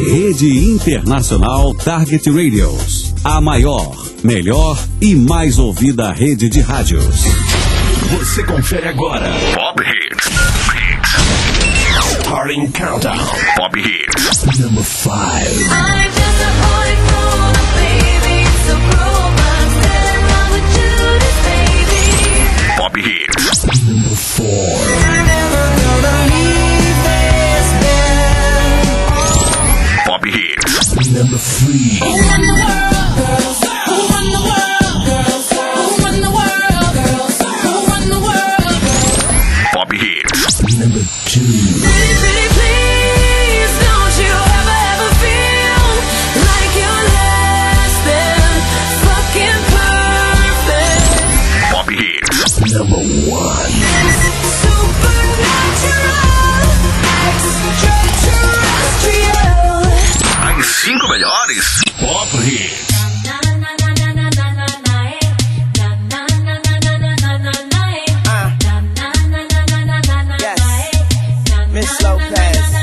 Rede Internacional Target Radios. A maior, melhor e mais ouvida rede de rádios. Você confere agora. Pop Hits. Starting Countdown. Pop Hits. Number 5. I'm disappointed for the baby. So cruel, but still in love with Judas, baby. Pop Hits. Number 4. You're never gonna leave this bed. Pop Hits. Number 3. Who run the world, girls? Who run the world, girls? Who run the world, girls? Who run the world, girls? Pop Hits. Number 2. Pretty, pretty, please, don't you ever feel like you're less than fucking perfect. Pop Hits. Number 1. Supernatural, extraterrestrial. As 5 melhores. Pop Hits. Miss Lopez.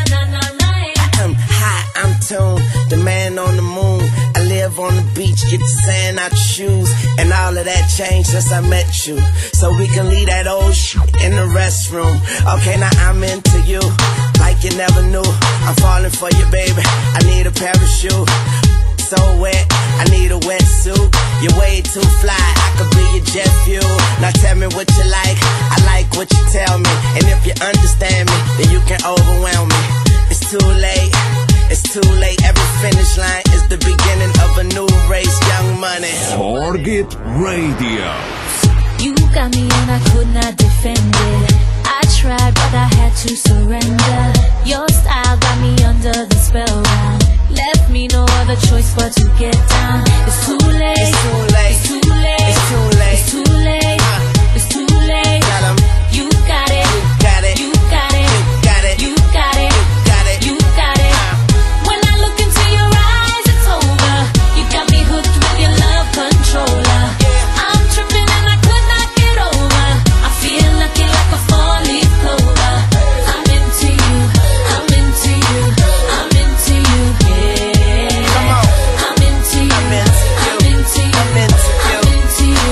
I'm hot, I'm tuned, the man on the moon. I live on the beach, get the sand out your shoes. And all of that changed since I met you. So we can leave that old shit in the restroom. Okay, now I'm into you, like you never knew. I'm falling for you, baby, I need a parachute. So wet, I need a wetsuit. You're way too fly, I could be your jet fuel. Now tell me what you like, I like what you tell me. And if you understand me, then you can overwhelm me. It's too late, it's too late. Every finish line is the beginning of a new race. Young Money. Target Radio. You got me and I could not defend it. I tried but I had to surrender. Your style got me under the spellbound. Left me no other choice but to get down. It's too late, It's too late, it's too late, it's too late. it's too late, it's too late. Tell 'em. You got it, You got it, you got it, you got it, you got it, you got it. you got it. When I look into your eyes, it's over. You got me hooked with your love controller. I'm tripping and I could not get over. I feel lucky like a four-leaf clover. I'm into you, I'm into you, I'm into you, yeah. Come on. I'm into you, I'm into you. I'm into you, I'm into you. I'm into you,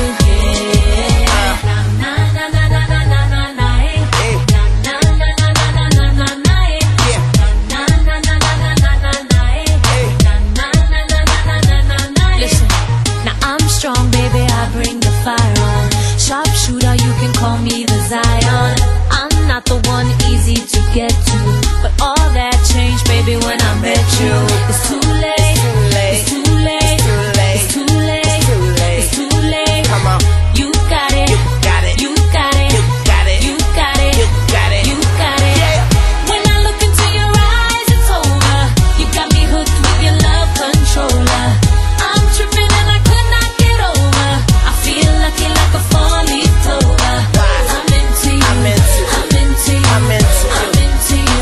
yeah. Na na na na na na na na, eh. Hey. Na na na na na na na na, eh. Yeah. Na na na na na na na na, eh. Hey. Na na na na na na na na. Listen, now I'm strong, baby. I bring the fire on. Sharpshooter, you can call me the Zion. I'm not the one easy to get to, but all that changed, baby, when I met you. It's too late, it's too late, it's too late, it's too late. Come on. You got it, You got it, you got it, you got it, you got it, you got it. you got it. Yeah. When I look into your eyes, it's over. You got me hooked with your love controller. I'm tripping and I could not get over. I feel lucky like a four-leaf clover. I'm into you, I'm into you. I'm into you, I'm into you. I'm into you,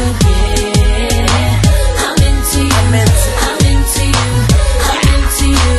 yeah. I'm into you, I'm into you. I'm into you, I'm into you,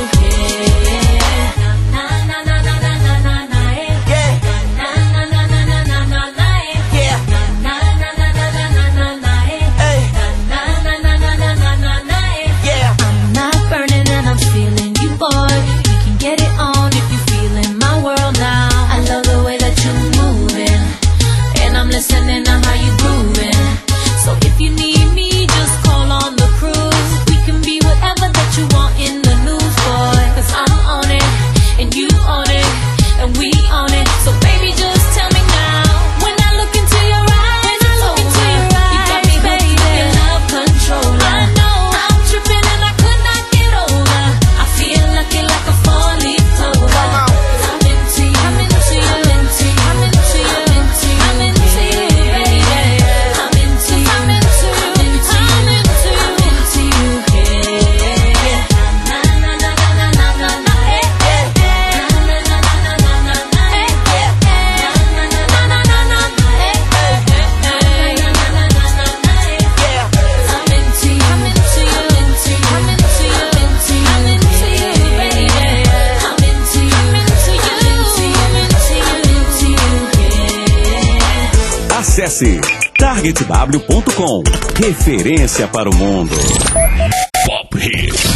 yeah. Na na na na na na na na, eh. Yeah. Na na na na na na na na, eh. Yeah. Na na na na na na na na, eh. Hey. Na na na na na na na na, eh. Yeah. I'm not burning and I'm feeling you, boy. We can get it on if you feeling my world now. I love the way that you're moving, and I'm listening to how you grooving. So if you need me, just call on the cruise. We can be whatever that you want in the news, boy. 'Cause I'm on it, and you on it, and we on it. So baby, just tell me now. When I look into your eyes, it's over. You got me hooked with your love controller. I know I'm tripping and I could not get over. I feel lucky like a four-leaf clover. I'm into you, I'm into you, I'm into you, I'm into you, I'm into you, baby. I'm into you, I'm into you, I'm into you, I'm into you, yeah. Na na na na na na na na, eh. Na na na na na na na na, eh. Na na na na na na na, eh. Na na na na na na na, eh. Yeah. I'm into you, I'm into you, I'm into you, I'm into you, I'm into you, baby. I'm into you, I'm into you, I'm into you, I'm into you, yeah. Acesse targetw.com. Referência para o mundo. Pop Hits.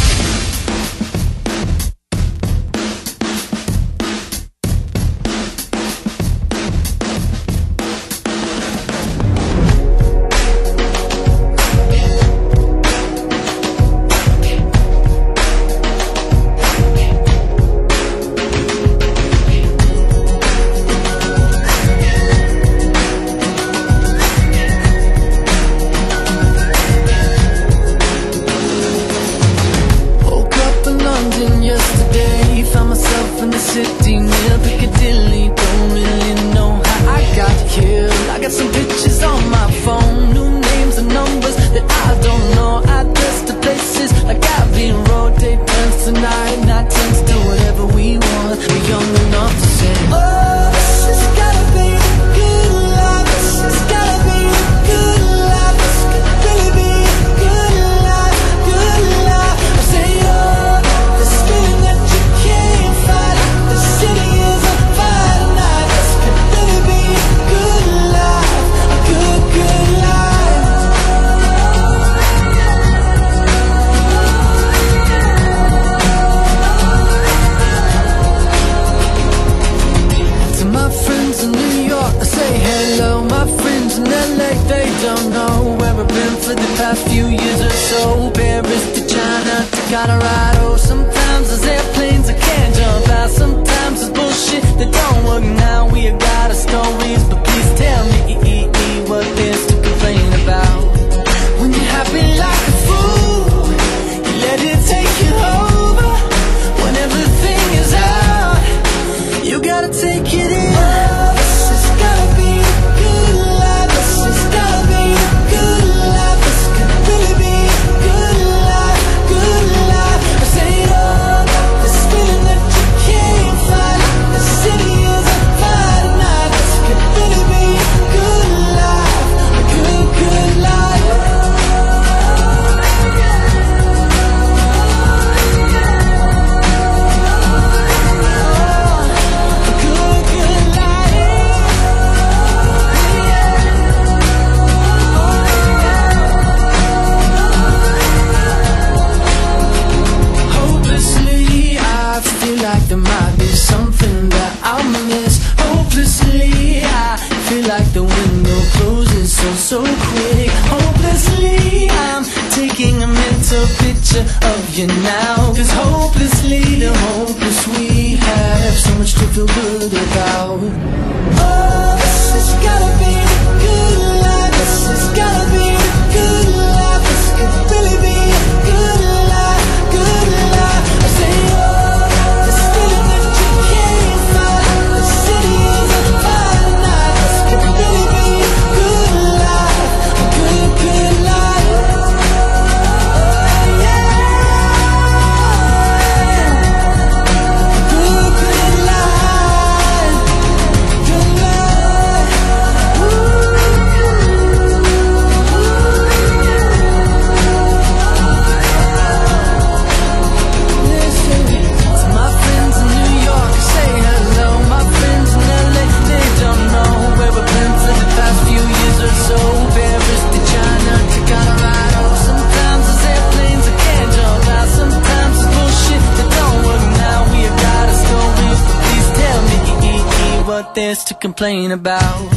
There's to complain about.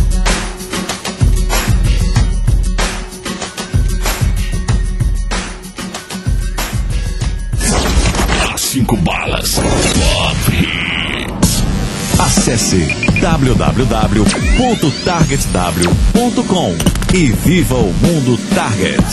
As 5 balas. Pop Hits. Acesse www.targetw.com e viva o mundo Target.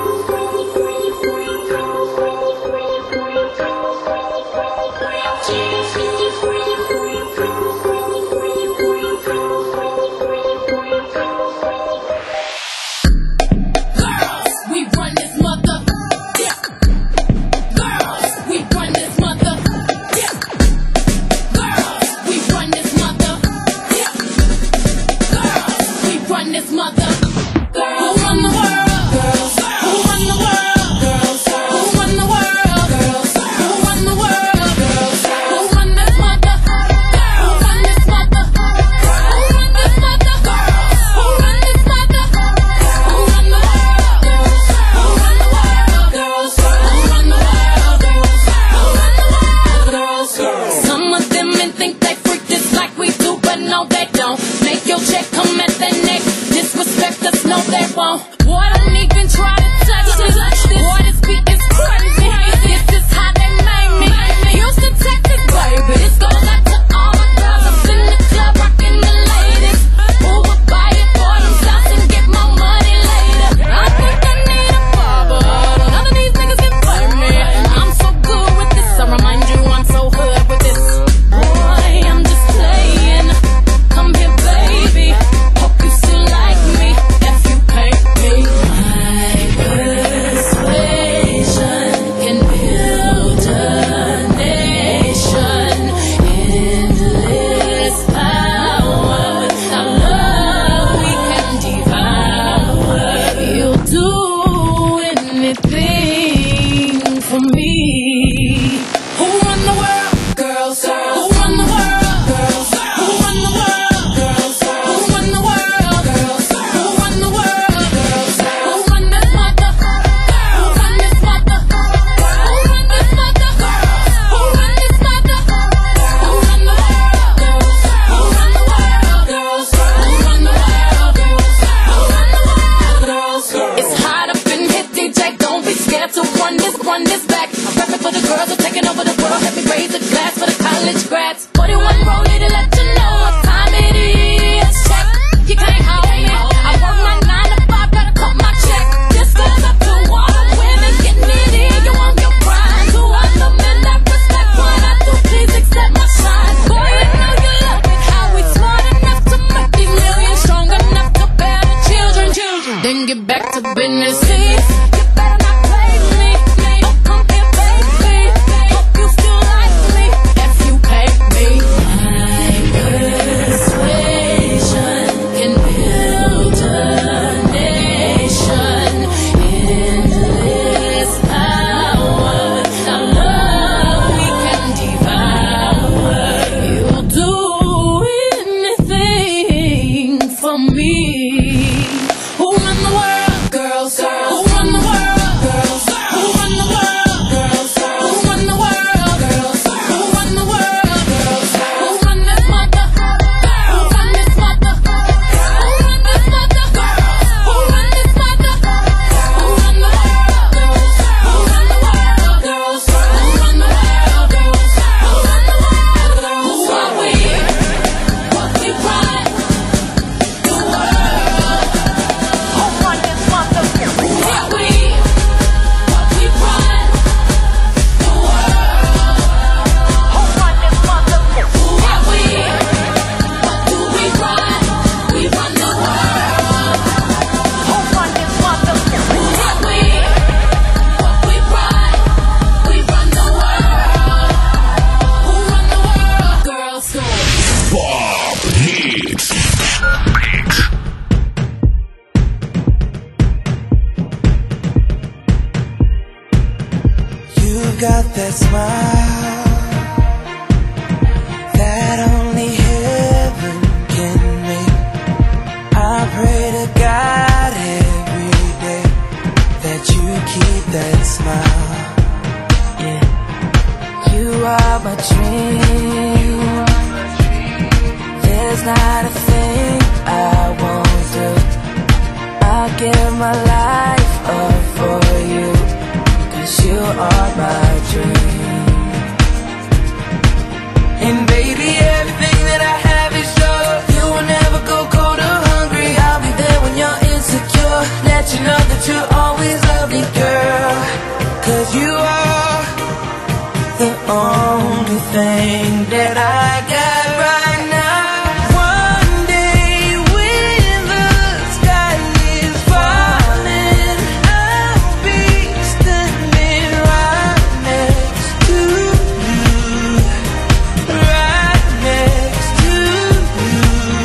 Yeah. Who run the world? Girls. Who run the world? Girls. Who run the world? Girls. Who run the world? Girls. Who run the world? Girls. Who run this mother? Who run this mother? Who run this mother? Who run this mother? Who run the world? Girls. Who run the world? Girls. Who run the world? Girls. Who run the world? Girls. It's hot up in here, DJ. Don't be scared to run this back. I'm repping for the girls who are taking over the world. Let me raise a glass for the college grads. 41 rolling to let you know what time it is. Check, you can't hold me. I work my 9 to 5, gotta cut my check. This goes up to all the women getting it in. You want your pride. To all the men that respect what I do, please accept my shine. Boy, you know you love it. How we smart enough to make these millions, strong enough to bear the children. Then get back to business, please. You better not play with me. Don't come here, baby. Hope you still like me if you pay me. My persuasion can build a nation. Endless power, our love we can devour. You'll do anything for me. Who run the world? Girls. Who run the world? Girls. Who run the world? Girls. Who run the world? Girls. Who run the world? Girls. Who run this mother? Who run this mother? Who run this mother? Who run this mother? Who run the world? Girls. Who run the world? Girls. Who run the world? Girls. Who run the world? Girls. Who are we? What we pride? The world. Who run this mother? Who are we? What we pride? The world. Who run this mother? Who are we? What do we run? We run the world. Who run this mother? Who are we? What we pride? We run the world. Who run the world? Girls. Pop Hits. You got that smile that only heaven can make. I pray to God every day that you keep that smile. Yeah, you are my dream. There's not a thing I won't do. I'll give my life up for you. 'Cause you are my dream. And baby, everything that I have is yours. You will never go cold or hungry. I'll be there when you're insecure. Let you know that you always love me, girl. 'Cause you are the only thing that I got right now. One day when the sky is falling, I'll be standing right next to you, right next to you.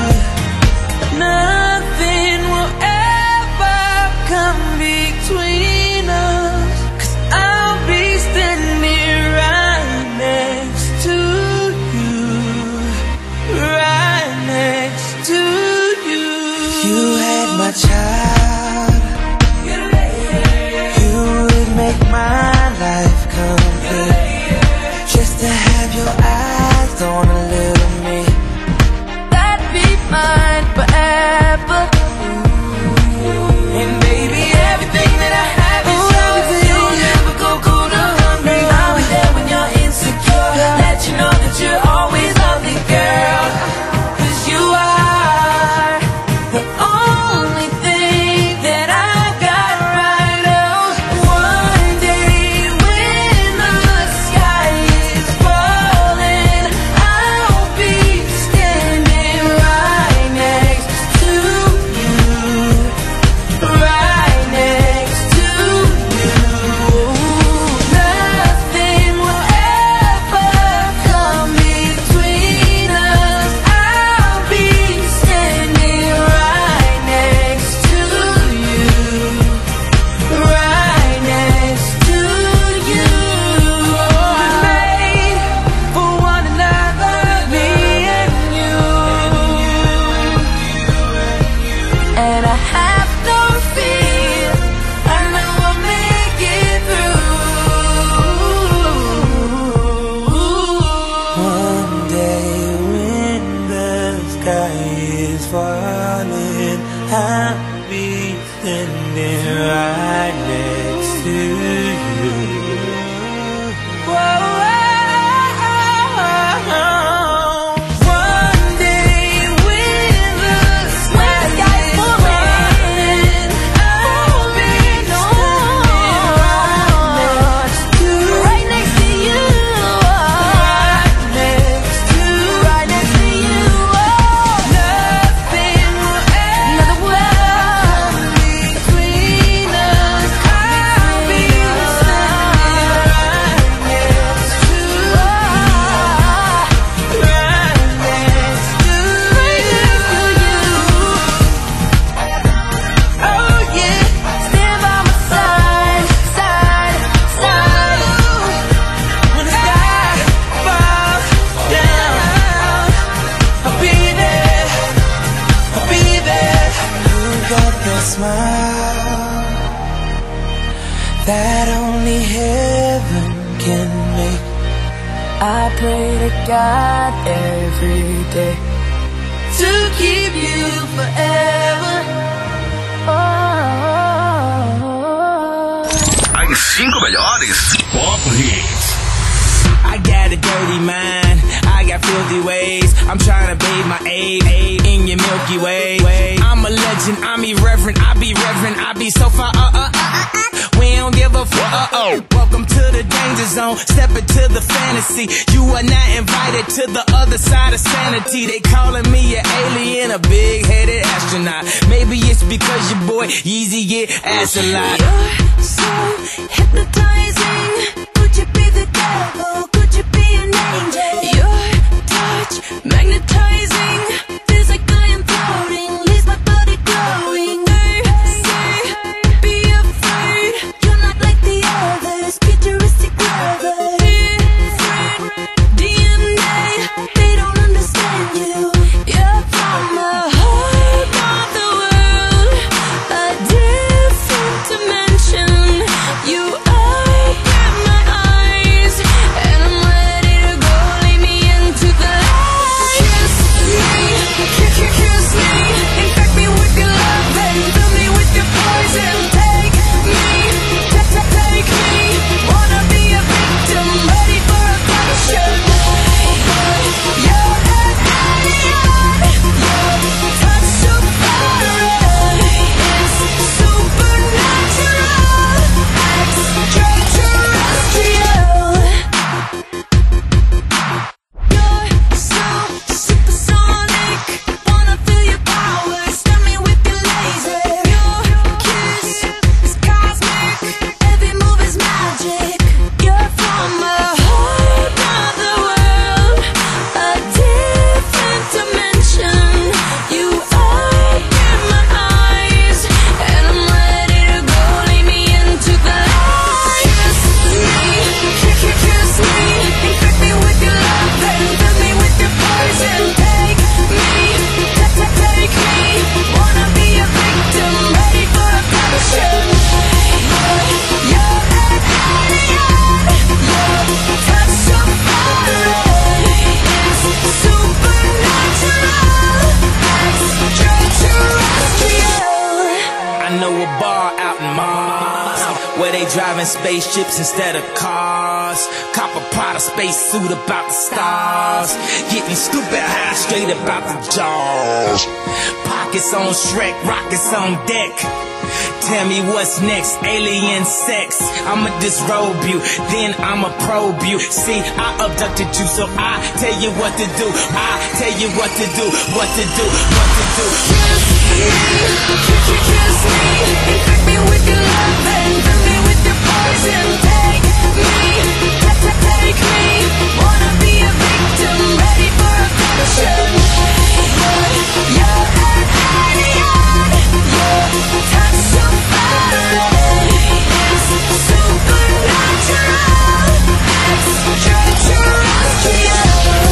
Nothing will ever come between us, 'cause I'll be standing right next to you. I pray to God every day to keep you forever. As 5 melhores Pop Hits. I got a dirty mind, I got filthy ways. I'm trying to bathe my aid in your Milky Way. I'm a legend, I'm irreverent, I be reverent, I be so far. We don't give a fuck. Welcome to the danger zone, step into the fantasy. You are not invited to the other side of sanity. They calling me an alien, a big-headed astronaut. Maybe it's because your boy Yeezy get ass a lot. You're so hypnotizing. Could you be the devil? Could you be an angel? Your touch magnetizing. Feels like I am floating. Leaves my body glowing. They say, be afraid. You're not like the others. Futuristic lovers. Different DNA. They don't understand you. You're from the heart of the world. A different dimension. You open my eyes, and I'm ready to go. Lead me into the light. Kiss me, infect me with your love and fill me with your poison. Take me, wanna be a victim, ready for a passion. You're an alien, your touch so foreign. It's supernatural, extraterrestrial. You're so supersonic, wanna feel your power, stun me with your laser. Your kiss is cosmic, every move is magic. You're from the heart of the world, a different dimension. You open my eyes, and I'm ready to go. Lead me into the light. Kiss me, infect me with your love and fill me with your poison. Take me, wanna be a victim, ready for a passion. You're an alien, your touch so foreign. It's supernatural, extraterrestrial. I know a bar out in Mars where they driving spaceships instead of cars. Cop a Prada space suit about the stars. Getting stupid high straight about the jaws. Pockets on Shrek, rockets on deck. Tell me what's next, alien sex. I'ma disrobe you, then I'ma probe you. See, I abducted you, so I tell you what to do. I tell you what to do, what to do, what to do. Kiss me, infect me with your love and fill me with your poison. Take me, wanna be a victim, ready for a passion. You're an alien, your touch so foreign. It's supernatural, extraterrestrial.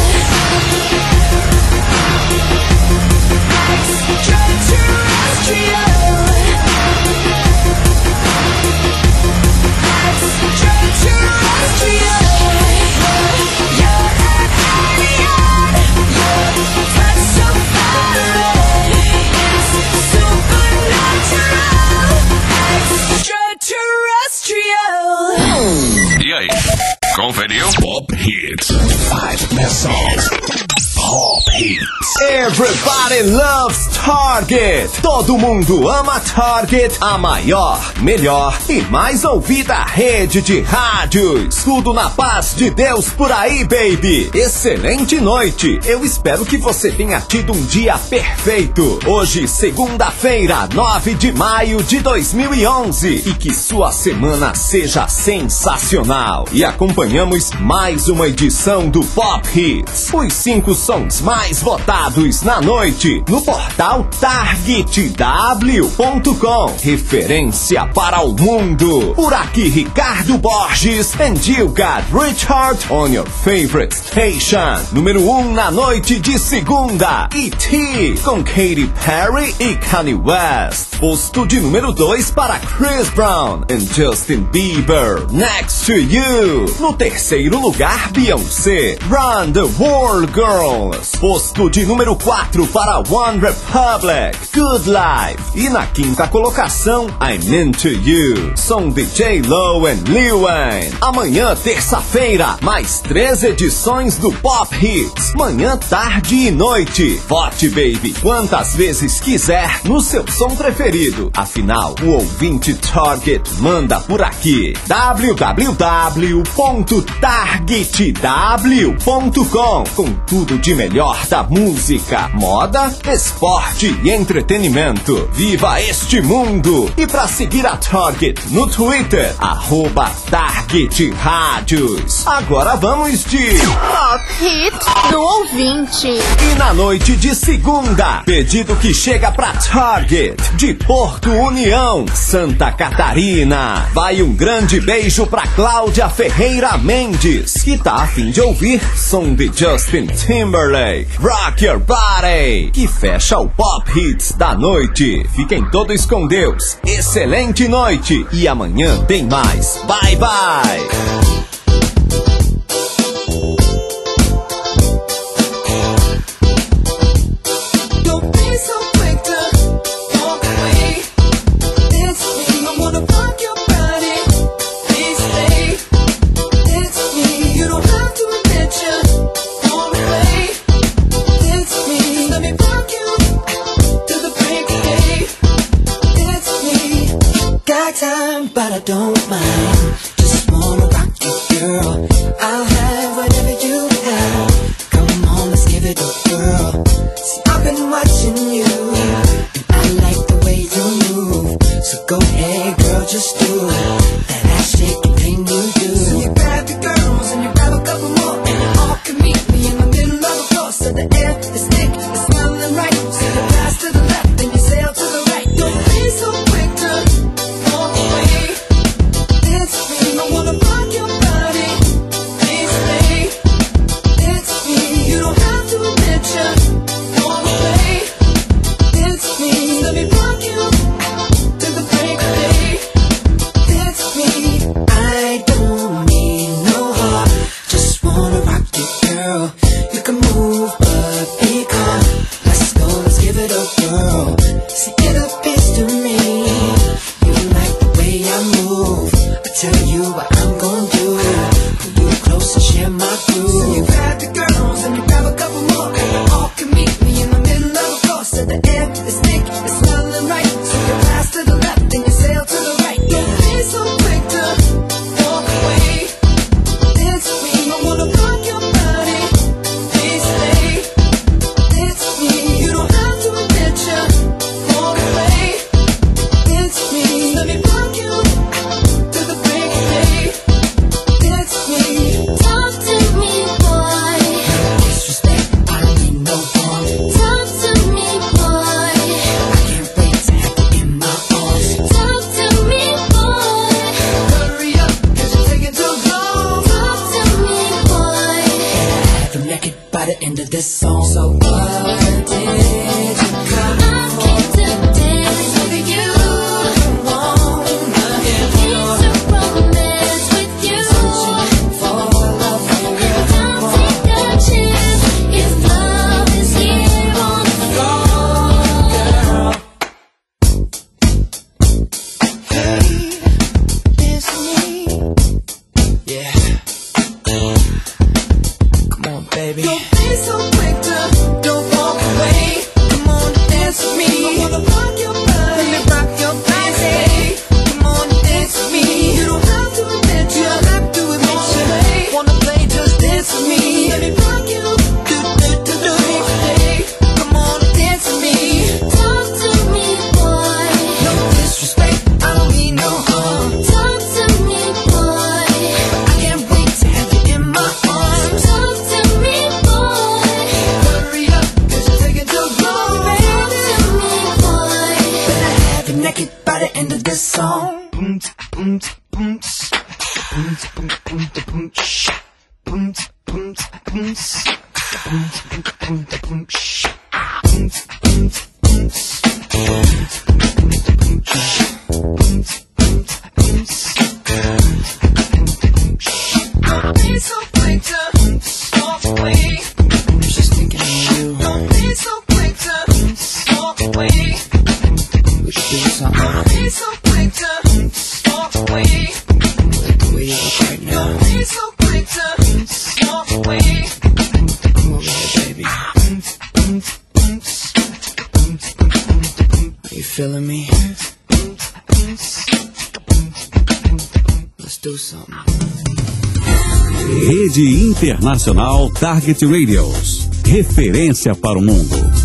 E aí, conferiu? Pop Hits. 5 best songs. Pop Hits. Everybody loves Target. Todo mundo ama Target, a maior, melhor e mais ouvida rede de rádios. Tudo na paz de Deus por aí, baby. Excelente noite. Eu espero que você tenha tido um dia perfeito. Hoje, segunda-feira, 9 de maio de 2011. E que sua semana seja sensacional. E acompanhamos mais uma edição do Pop Hits. Os 5 sons sons mais votados na noite no portal targetw.com. Referência para o mundo. Por aqui, Ricardo Borges, and you got Richard on your favorite station. Número 1 na noite de segunda, E.T. com Katy Perry e Kanye West. Posto de número 2 para Chris Brown and Justin Bieber, Next to You. No terceiro lugar, Beyoncé, Run the World Girls. Posto de número 4 para One Republic, Good Life. E na quinta colocação, I'm Into You, som de J.Lo and Lil Wayne. Amanhã, terça-feira, mais 3 edições do Pop Hits, manhã, tarde e noite. Vote, baby, quantas vezes quiser no seu som preferido. Afinal, o ouvinte Target manda por aqui. www.targetw.com, com tudo de melhor da música, moda, esporte e entretenimento. Viva este mundo! E para seguir a Target no Twitter, @TargetRádios. Agora vamos de Pop Hit do ouvinte. E na noite de segunda, pedido que chega pra Target de Porto União, Santa Catarina. Vai um grande beijo pra Cláudia Ferreira Mendes, que tá a fim de ouvir som de Justin Timberlake, Rock Your Body, que fecha o Pop Hits da noite. Fiquem todos com Deus, excelente noite e amanhã tem mais. Bye bye. But I don't mind, just wanna rock you, girl. I'll have whatever you have. Come on, let's give it a whirl. See, I've been watching you, and I like the way you move. So go ahead, girl, just do that ass shaking thing you do. So you grab your girls and you grab a couple more, and you all can meet me in the middle of the floor. So the air is thick, it's smelling right. So you pass to the left and you sail to the right. Don't be so quick to walk away. I wanna rock your body, please stay. It's me, you don't have to admit you wanna play. It's me, let me rock you to the break of day. It's me, I don't need no heart, just wanna rock you, girl. You can move, but be calm. Let's go, let's give it a whirl. See, it appears to me you like the way I move. I tell you what I'm gonna do. Pull you close and share my groove. So you grab the girls and you grab a couple more, and you all can meet me in the middle of the floor. So the air is thick, it's smelling right. So you pass to the left and you sail to the right. Don't be so quick to walk away. It's me, I wanna rock your body, please stay. It's me, you don't have to admit you wanna play. It's me, let me rock you to the break of day. It's me. Talk to me, boy. Disrespect, I don't need no harm. Talk to me, boy. I can't wait to have you in my arms. Talk to me, boy. Hurry up, 'cause you're taking too long. Talk to me, boy. Have them naked by the end of this song. So what did you come I came to dance with you. wanna get Came to romance with you. for love? And I'll take a chance if love is here on the floor. Hey, it's me. Yeah. Come on, baby. Don't be so quick to don't walk away. Come on, dance with me. I wanna rock your body. Let me rock your body. Come on, dance with me. You don't have to admit you don't have to admit you wanna play, just dance with me. Let me rock you. Do do do do. Come on, dance with me. Talk to me, boy. No disrespect, I don't mean no harm. Talk to me, boy. I can't wait to have you in my arms. Talk to me, boy. Feeling me? Let's do something. Rede Internacional Target Radios. Referência para o mundo.